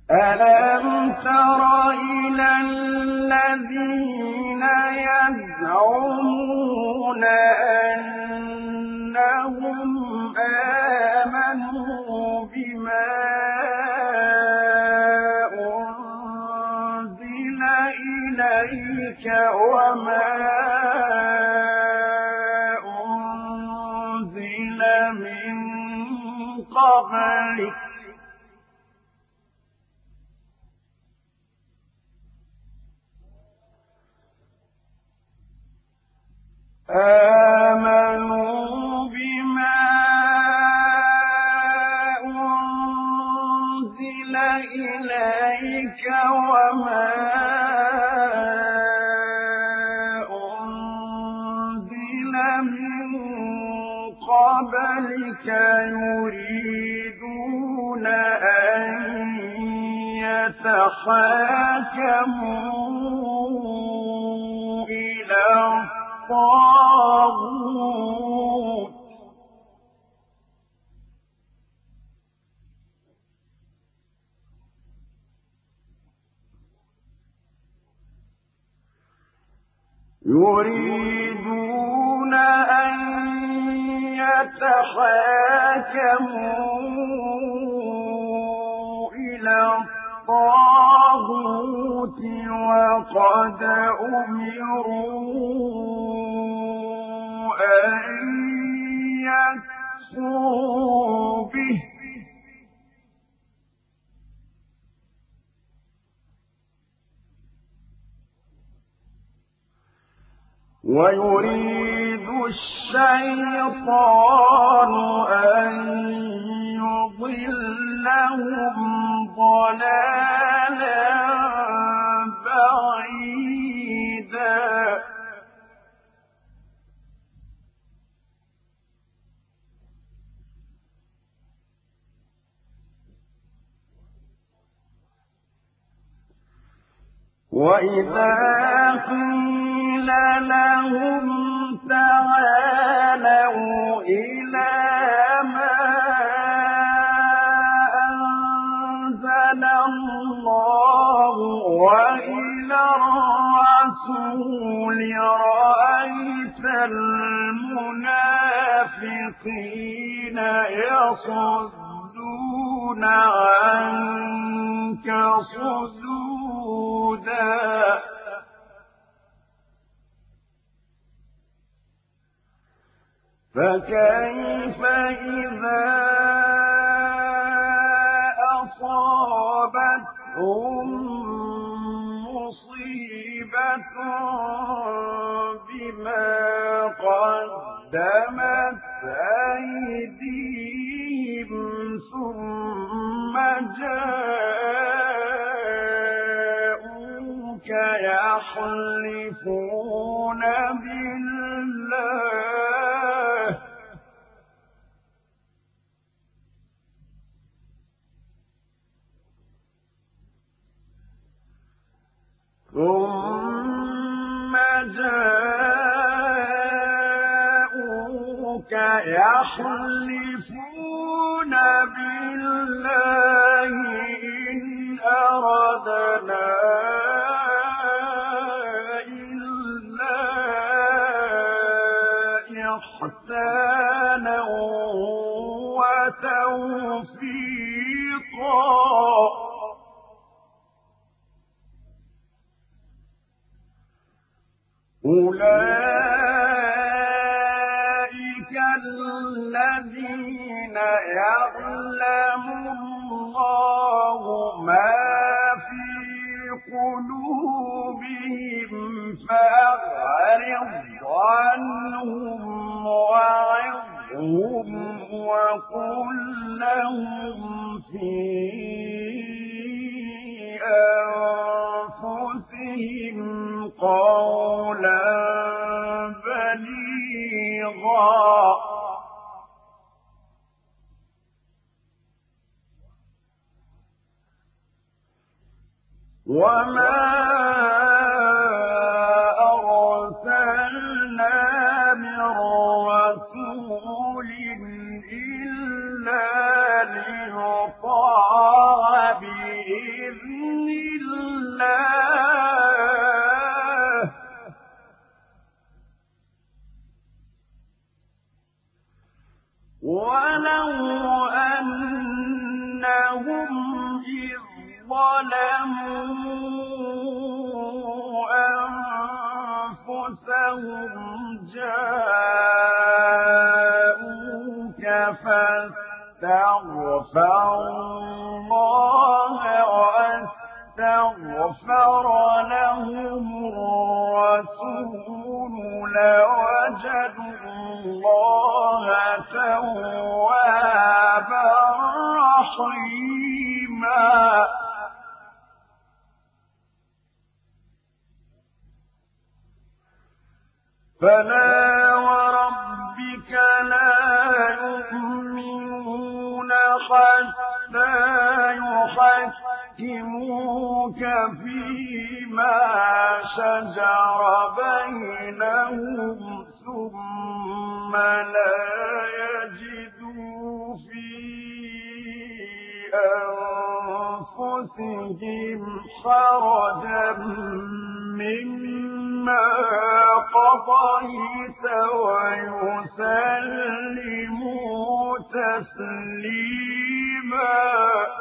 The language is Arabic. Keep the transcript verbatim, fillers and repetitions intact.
ألم تر إلى الذين يزعمون أنهم آمنوا بما أنزل إليك وما أنزل من قبلك آمنوا بما أنزل إليك وما أنزل من قبلك يريدون أن يتحاكموا إلى الطاغوت يريدون أن يتحاكموا إلى الطاغوت وقد أمروا أن يكفروا به ويريد الشيطان أن يضلهم ضلالا بعيدا وإذا قيل لهم تعالوا إلى ما أنزل الله وإلى الرسول رأيت المنافقين يصدون عنك صدودا فكيف إذا أصابتهم مصيبة بما قدمت أيديهم ثم جاءوك يحلفون بالله ثم جاءوك يحلفون بالله إن أردنا إلا إحسانا وتوفيقا أولئك الذين يعلم الله ما في قلوبهم فأعرض عنهم وعظهم وقل لهم في أنفسهم قولا بليغا وما أرسلنا من رسول إلا ليطاع بإذن بإذن الله ولو أنهم إذ ظلموا أنفسهم جاءوك فاستغفروا الله واستغفر لهم الرسول لوجدوا الله توابا رحيما فلا وربك لا يؤمنون حتى يحكموك فيما شجر بينهم ثم لا يجدوا في أنفسهم حرجا مما قضيت ويسلموا تسليما